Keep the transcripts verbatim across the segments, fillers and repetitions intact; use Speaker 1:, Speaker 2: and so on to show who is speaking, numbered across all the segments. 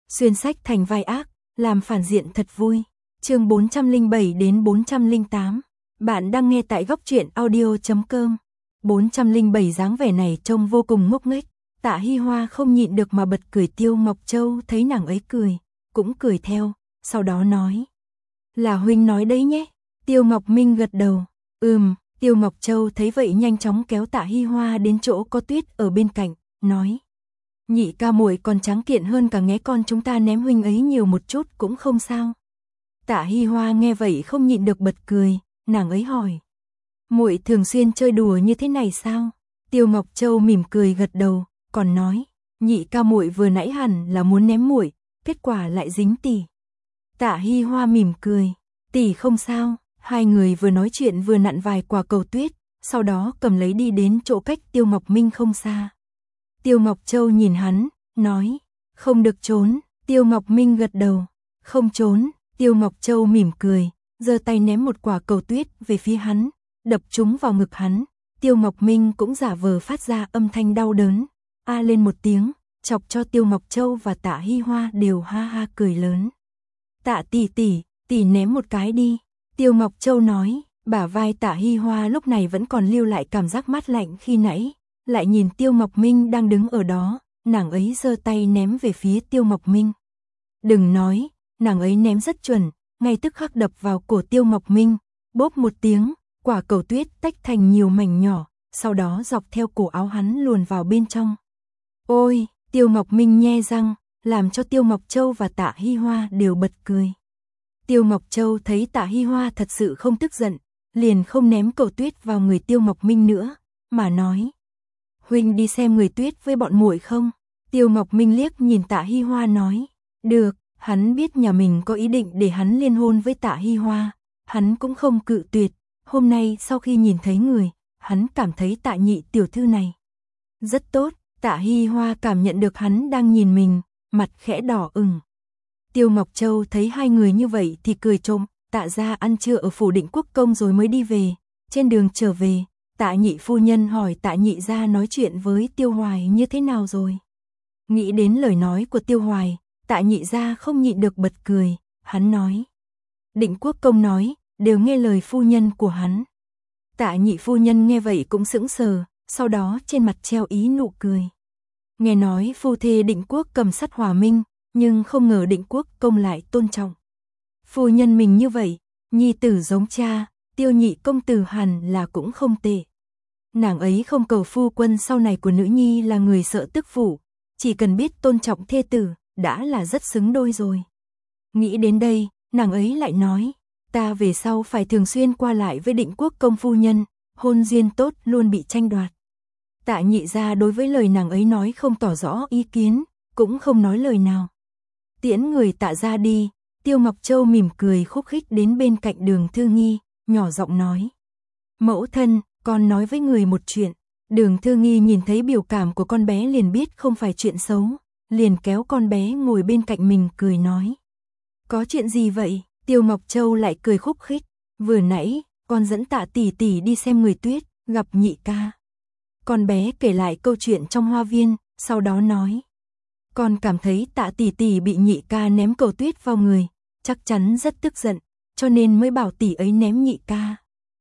Speaker 1: xuyên sách thành vai ác, làm phản diện thật vui. Chương bốn trăm lẻ bảy đến bốn trăm lẻ tám. Bạn đang nghe tại góc truyện audio chấm com. bốn trăm lẻ bảy dáng vẻ này trông vô cùng ngốc nghếch, Tạ Hi Hoa không nhịn được mà bật cười. Tiêu Ngọc Châu thấy nàng ấy cười, cũng cười theo, sau đó nói: "Là huynh nói đấy nhé." Tiêu Ngọc Minh gật đầu, "Ừm." Tiêu Ngọc Châu thấy vậy nhanh chóng kéo Tạ Hi Hoa đến chỗ có Tuyết ở bên cạnh, nói: "Nhị ca muội còn tráng kiện hơn cả nghé con chúng ta, ném huynh ấy nhiều một chút cũng không sao." Tạ Hi Hoa nghe vậy không nhịn được bật cười, nàng ấy hỏi: "Muội thường xuyên chơi đùa như thế này sao?" Tiêu Ngọc Châu mỉm cười gật đầu, còn nói: "Nhị ca muội vừa nãy hẳn là muốn ném muội, kết quả lại dính tỷ." Tạ Hi Hoa mỉm cười: "Tỷ không sao." Hai người vừa nói chuyện vừa nặn vài quả cầu tuyết, sau đó cầm lấy đi đến chỗ cách Tiêu Ngọc Minh không xa. Tiêu Ngọc Châu nhìn hắn, nói: "Không được trốn." Tiêu Ngọc Minh gật đầu: "Không trốn." Tiêu Ngọc Châu mỉm cười, giơ tay ném một quả cầu tuyết về phía hắn, đập trúng vào ngực hắn. Tiêu Ngọc Minh cũng giả vờ phát ra âm thanh đau đớn, a lên một tiếng, chọc cho Tiêu Ngọc Châu và Tạ Hi Hoa đều ha ha cười lớn. "Tạ tỷ tỷ, tỷ ném một cái đi." Tiêu Ngọc Châu nói. Bả vai Tạ Hi Hoa lúc này vẫn còn lưu lại cảm giác mát lạnh khi nãy, lại nhìn Tiêu Ngọc Minh đang đứng ở đó, nàng ấy giơ tay ném về phía Tiêu Ngọc Minh. Đừng nói, nàng ấy ném rất chuẩn, ngay tức khắc đập vào cổ Tiêu Ngọc Minh, bốp một tiếng, quả cầu tuyết tách thành nhiều mảnh nhỏ, sau đó dọc theo cổ áo hắn luồn vào bên trong. Ôi, Tiêu Ngọc Minh nhe răng, làm cho Tiêu Ngọc Châu và Tạ Hi Hoa đều bật cười. Tiêu Ngọc Châu thấy Tạ Hi Hoa thật sự không tức giận, liền không ném cầu tuyết vào người Tiêu Ngọc Minh nữa, mà nói: "Huynh đi xem người tuyết với bọn muội không?" Tiêu Ngọc Minh liếc nhìn Tạ Hi Hoa nói: "Được." Hắn biết nhà mình có ý định để hắn liên hôn với Tạ Hi Hoa, hắn cũng không cự tuyệt. Hôm nay sau khi nhìn thấy người, hắn cảm thấy Tạ nhị tiểu thư này rất tốt. Tạ Hi Hoa cảm nhận được hắn đang nhìn mình, mặt khẽ đỏ ửng. Tiêu Ngọc Châu thấy hai người như vậy thì cười trộm. Tạ gia ăn trưa ở phủ Định Quốc công rồi mới đi về. Trên đường trở về, Tạ nhị phu nhân hỏi Tạ nhị gia nói chuyện với Tiêu Hoài như thế nào rồi. Nghĩ đến lời nói của Tiêu Hoài, Tạ nhị gia không nhịn được bật cười. Hắn nói: "Định Quốc công nói, đều nghe lời phu nhân của hắn." Tạ nhị phu nhân nghe vậy cũng sững sờ, sau đó trên mặt treo ý nụ cười. Nghe nói phu thê Định Quốc cầm sắt hòa minh, nhưng không ngờ Định Quốc công lại tôn trọng phu nhân mình như vậy, nhi tử giống cha, Tiêu nhị công tử hẳn là cũng không tệ. Nàng ấy không cầu phu quân sau này của nữ nhi là người sợ tức phụ, chỉ cần biết tôn trọng thê tử, đã là rất xứng đôi rồi. Nghĩ đến đây, nàng ấy lại nói: "Ta về sau phải thường xuyên qua lại với Định Quốc công phu nhân, hôn duyên tốt luôn bị tranh đoạt." Tạ nhị gia đối với lời nàng ấy nói không tỏ rõ ý kiến, cũng không nói lời nào. Tiễn người Tạ gia đi, Tiêu Ngọc Châu mỉm cười khúc khích đến bên cạnh Đường Thư Nghi, nhỏ giọng nói: "Mẫu thân, con nói với người một chuyện." Đường Thư Nghi nhìn thấy biểu cảm của con bé liền biết không phải chuyện xấu, liền kéo con bé ngồi bên cạnh mình cười nói: "Có chuyện gì vậy?" Tiêu Ngọc Châu lại cười khúc khích: "Vừa nãy, con dẫn Tạ tỷ tỷ đi xem người tuyết, gặp nhị ca." Con bé kể lại câu chuyện trong hoa viên, sau đó nói: "Con cảm thấy Tạ tỷ tỷ bị nhị ca ném cầu tuyết vào người, chắc chắn rất tức giận, cho nên mới bảo tỷ ấy ném nhị ca."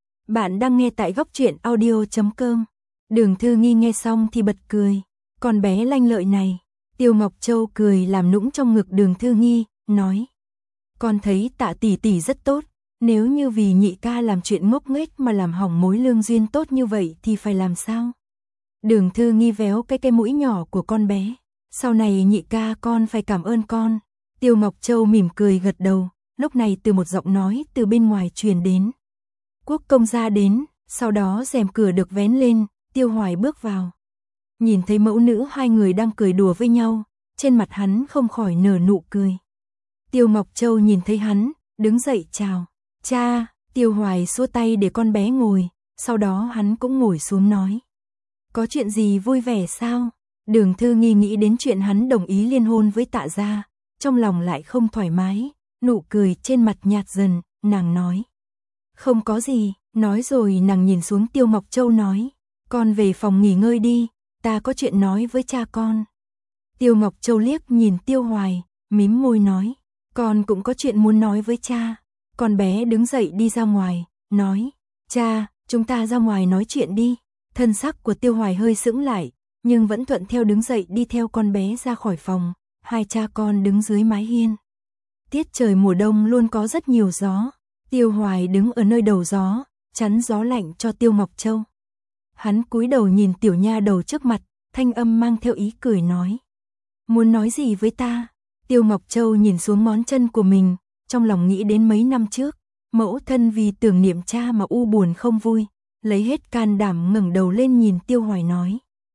Speaker 1: Bạn đang nghe tại góc truyện audio chấm com. Đường Thư Nghi nghe xong thì bật cười. Con bé lanh lợi này. Tiêu Ngọc Châu cười làm nũng trong ngực Đường Thư Nghi, nói: "Con thấy Tạ tỷ tỷ rất tốt, nếu như vì nhị ca làm chuyện ngốc nghếch mà làm hỏng mối lương duyên tốt như vậy thì phải làm sao?" Đường Thư Nghi véo cái cái mũi nhỏ của con bé: "Sau này nhị ca con phải cảm ơn con." Tiêu Ngọc Châu mỉm cười gật đầu. Lúc này từ một giọng nói từ bên ngoài truyền đến: "Quốc công gia đến." Sau đó rèm cửa được vén lên, Tiêu Hoài bước vào. Nhìn thấy mẫu nữ hai người đang cười đùa với nhau, trên mặt hắn không khỏi nở nụ cười. Tiêu Ngọc Châu nhìn thấy hắn, đứng dậy chào: "Cha." Tiêu Hoài xua tay để con bé ngồi, sau đó hắn cũng ngồi xuống nói: "Có chuyện gì vui vẻ sao?" Đường Thư Nghi nghĩ đến chuyện hắn đồng ý liên hôn với Tạ gia, trong lòng lại không thoải mái, nụ cười trên mặt nhạt dần, nàng nói: "Không có gì." Nói rồi nàng nhìn xuống Tiêu Ngọc Châu nói: "Con về phòng nghỉ ngơi đi, ta có chuyện nói với cha con." Tiêu Ngọc Châu liếc nhìn Tiêu Hoài, mím môi nói, con cũng có chuyện muốn nói với cha. Con bé đứng dậy đi ra ngoài, nói, cha, chúng ta ra ngoài nói chuyện đi. Thân sắc của Tiêu Hoài hơi sững lại, nhưng vẫn thuận theo đứng dậy đi theo con bé ra khỏi phòng. Hai cha con đứng dưới mái hiên. Tiết trời mùa đông luôn có rất nhiều gió. Tiêu Hoài đứng ở nơi đầu gió, chắn gió lạnh cho Tiêu Ngọc Châu. Hắn cúi đầu nhìn tiểu nha đầu trước mặt, thanh âm mang theo ý cười nói. Muốn nói gì với ta? Tiêu Ngọc Châu nhìn xuống ngón chân của mình, trong lòng nghĩ đến mấy năm trước, mẫu thân vì tưởng niệm cha mà u buồn không vui, lấy hết can đảm ngẩng đầu lên nhìn Tiêu Hoài nói.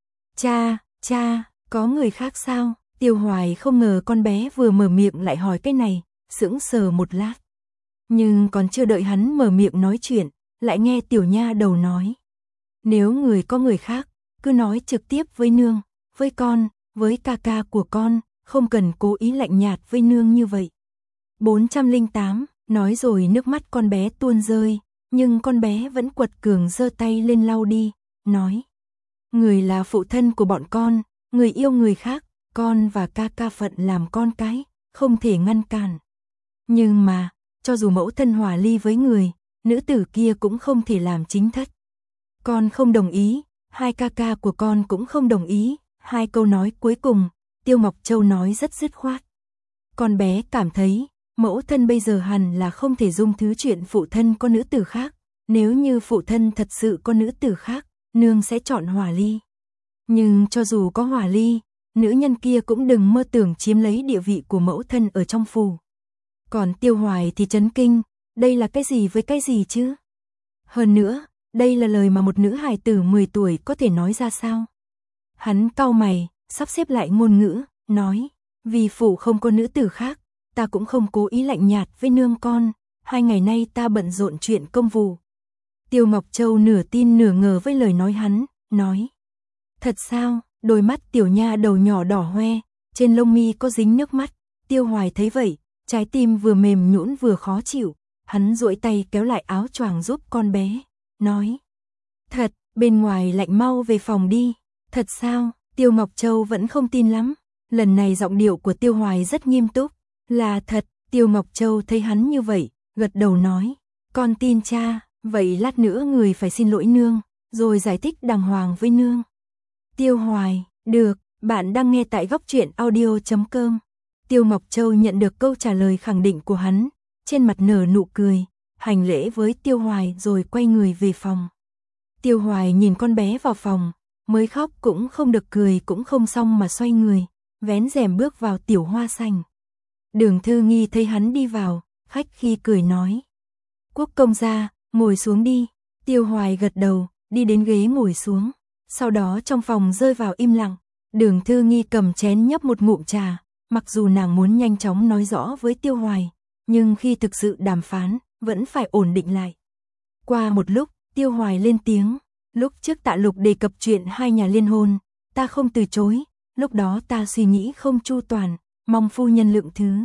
Speaker 1: Cha, cha, có người khác sao? Tiêu Hoài không ngờ con bé vừa mở miệng lại hỏi cái này, sững sờ một lát. Nhưng còn chưa đợi hắn mở miệng nói chuyện, lại nghe tiểu nha đầu nói. Nếu người có người khác, cứ nói trực tiếp với nương, với con, với ca ca của con, không cần cố ý lạnh nhạt với nương như vậy. bốn trăm lẻ tám, nói rồi nước mắt con bé tuôn rơi, nhưng con bé vẫn quật cường giơ tay lên lau đi, nói. Người là phụ thân của bọn con, người yêu người khác, con và ca ca phận làm con cái, không thể ngăn cản. Nhưng mà, cho dù mẫu thân hòa ly với người, nữ tử kia cũng không thể làm chính thất. Con không đồng ý, hai ca ca của con cũng không đồng ý. Hai câu nói cuối cùng, Tiêu Ngọc Châu nói rất dứt khoát. Con bé cảm thấy, mẫu thân bây giờ hẳn là không thể dung thứ chuyện phụ thân có nữ tử khác. Nếu như phụ thân thật sự có nữ tử khác, nương sẽ chọn hòa ly. Nhưng cho dù có hòa ly, nữ nhân kia cũng đừng mơ tưởng chiếm lấy địa vị của mẫu thân ở trong phủ. Còn Tiêu Hoài thì chấn kinh, đây là cái gì với cái gì chứ? Hơn nữa, đây là lời mà một nữ hài tử mười tuổi có thể nói ra sao? Hắn cau mày, sắp xếp lại ngôn ngữ, nói, vì phủ không có nữ tử khác, ta cũng không cố ý lạnh nhạt với nương con, hai ngày nay ta bận rộn chuyện công vụ. Tiêu Ngọc Châu nửa tin nửa ngờ với lời nói hắn, nói, thật sao? Đôi mắt tiểu nha đầu nhỏ đỏ hoe, trên lông mi có dính nước mắt. Tiêu Hoài thấy vậy, trái tim vừa mềm nhũn vừa khó chịu, hắn duỗi tay kéo lại áo choàng giúp con bé, nói, thật, bên ngoài lạnh, mau về phòng đi. Thật sao? Tiêu Ngọc Châu vẫn không tin lắm. Lần này giọng điệu của Tiêu Hoài rất nghiêm túc. Là thật. Tiêu Ngọc Châu thấy hắn như vậy, gật đầu nói, con tin cha, vậy lát nữa người phải xin lỗi nương, rồi giải thích đàng hoàng với nương. Tiêu Hoài, được, bạn đang nghe tại góc truyện audio chấm com. Tiêu Ngọc Châu nhận được câu trả lời khẳng định của hắn, trên mặt nở nụ cười, hành lễ với Tiêu Hoài rồi quay người về phòng. Tiêu Hoài nhìn con bé vào phòng, mới khóc cũng không được cười cũng không xong mà xoay người, vén rèm bước vào tiểu hoa sảnh. Đường Thư Nghi thấy hắn đi vào, khách khi cười nói. Quốc công gia, ngồi xuống đi. Tiêu Hoài gật đầu, đi đến ghế ngồi xuống. Sau đó trong phòng rơi vào im lặng. Đường Thư Nghi cầm chén nhấp một ngụm trà, mặc dù nàng muốn nhanh chóng nói rõ với Tiêu Hoài, nhưng khi thực sự đàm phán, vẫn phải ổn định lại. Qua một lúc, Tiêu Hoài lên tiếng. Lúc trước Tạ Lục đề cập chuyện hai nhà liên hôn, ta không từ chối, lúc đó ta suy nghĩ không chu toàn, mong phu nhân lượng thứ.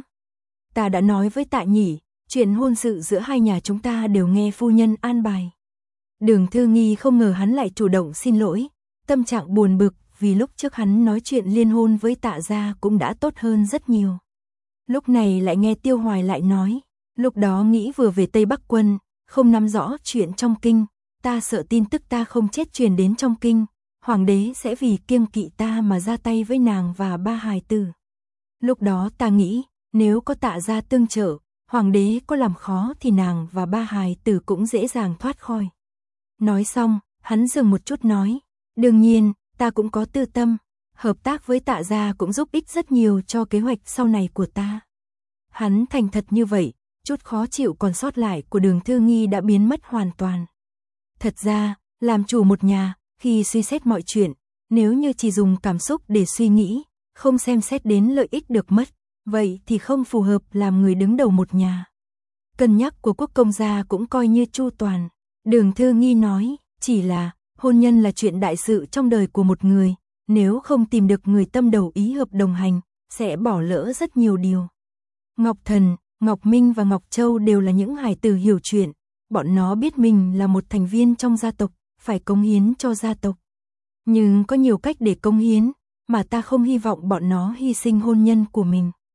Speaker 1: Ta đã nói với Tạ Nhĩ, chuyện hôn sự giữa hai nhà chúng ta đều nghe phu nhân an bài. Đường Thư Nghi không ngờ hắn lại chủ động xin lỗi, tâm trạng buồn bực vì lúc trước hắn nói chuyện liên hôn với Tạ gia cũng đã tốt hơn rất nhiều. Lúc này lại nghe Tiêu Hoài lại nói, lúc đó nghĩ vừa về Tây Bắc quân, không nắm rõ chuyện trong kinh. Ta sợ tin tức ta không chết truyền đến trong kinh, hoàng đế sẽ vì kiêng kỵ ta mà ra tay với nàng và ba hài tử. Lúc đó ta nghĩ, nếu có Tạ gia tương trợ, hoàng đế có làm khó thì nàng và ba hài tử cũng dễ dàng thoát khỏi. Nói xong, hắn dừng một chút nói, đương nhiên, ta cũng có tư tâm, hợp tác với Tạ gia cũng giúp ích rất nhiều cho kế hoạch sau này của ta. Hắn thành thật như vậy, chút khó chịu còn sót lại của Đường Thư Nghi đã biến mất hoàn toàn. Thật ra, làm chủ một nhà, khi suy xét mọi chuyện, nếu như chỉ dùng cảm xúc để suy nghĩ, không xem xét đến lợi ích được mất, vậy thì không phù hợp làm người đứng đầu một nhà. Cân nhắc của quốc công gia cũng coi như chu toàn. Đường Thư Nghi nói, chỉ là, hôn nhân là chuyện đại sự trong đời của một người, nếu không tìm được người tâm đầu ý hợp đồng hành, sẽ bỏ lỡ rất nhiều điều. Ngọc Thần, Ngọc Minh và Ngọc Châu đều là những hài tử hiểu chuyện. Bọn nó biết mình là một thành viên trong gia tộc, phải cống hiến cho gia tộc. Nhưng có nhiều cách để cống hiến, mà ta không hy vọng bọn nó hy sinh hôn nhân của mình.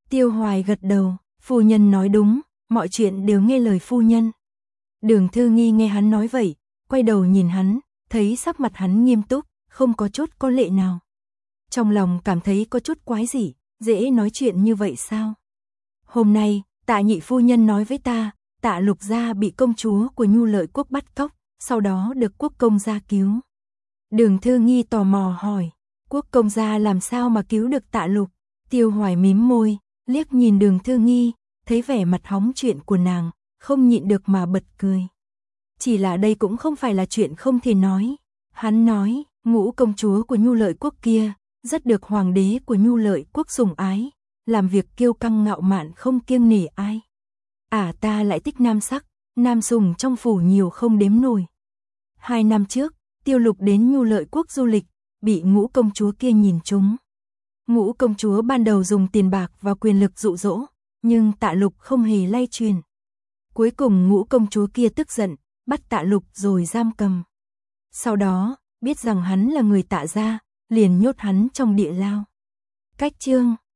Speaker 1: Tiêu Hoài gật đầu, phu nhân nói đúng, mọi chuyện đều nghe lời phu nhân. Đường Thư Nghi nghe hắn nói vậy, quay đầu nhìn hắn, thấy sắc mặt hắn nghiêm túc, không có chút có lệ nào. Trong lòng cảm thấy có chút quái dị, dễ nói chuyện như vậy sao? Hôm nay, Tạ nhị phu nhân nói với ta, Tạ Lục gia bị công chúa của Nhu Lợi quốc bắt cóc, sau đó được quốc công gia cứu. Đường Thư Nghi tò mò hỏi, quốc công gia làm sao mà cứu được Tạ Lục? Tiêu Hoài mím môi, liếc nhìn Đường Thư Nghi, thấy vẻ mặt hóng chuyện của nàng, không nhịn được mà bật cười. Chỉ là đây cũng không phải là chuyện không thể nói. Hắn nói, ngũ công chúa của Nhu Lợi quốc kia, rất được hoàng đế của Nhu Lợi quốc sủng ái, làm việc kiêu căng ngạo mạn không kiêng nể ai. À ta lại thích nam sắc, nam sủng trong phủ nhiều không đếm nổi. Hai năm trước, Tiêu Lục đến Nhu Lợi quốc du lịch, bị ngũ công chúa kia nhìn trúng. Ngũ công chúa ban đầu dùng tiền bạc và quyền lực dụ dỗ, nhưng Tạ Lục không hề lay truyền. Cuối cùng ngũ công chúa kia tức giận, bắt Tạ Lục rồi giam cầm. Sau đó, biết rằng hắn là người Tạ gia, liền nhốt hắn trong địa lao. Cách chương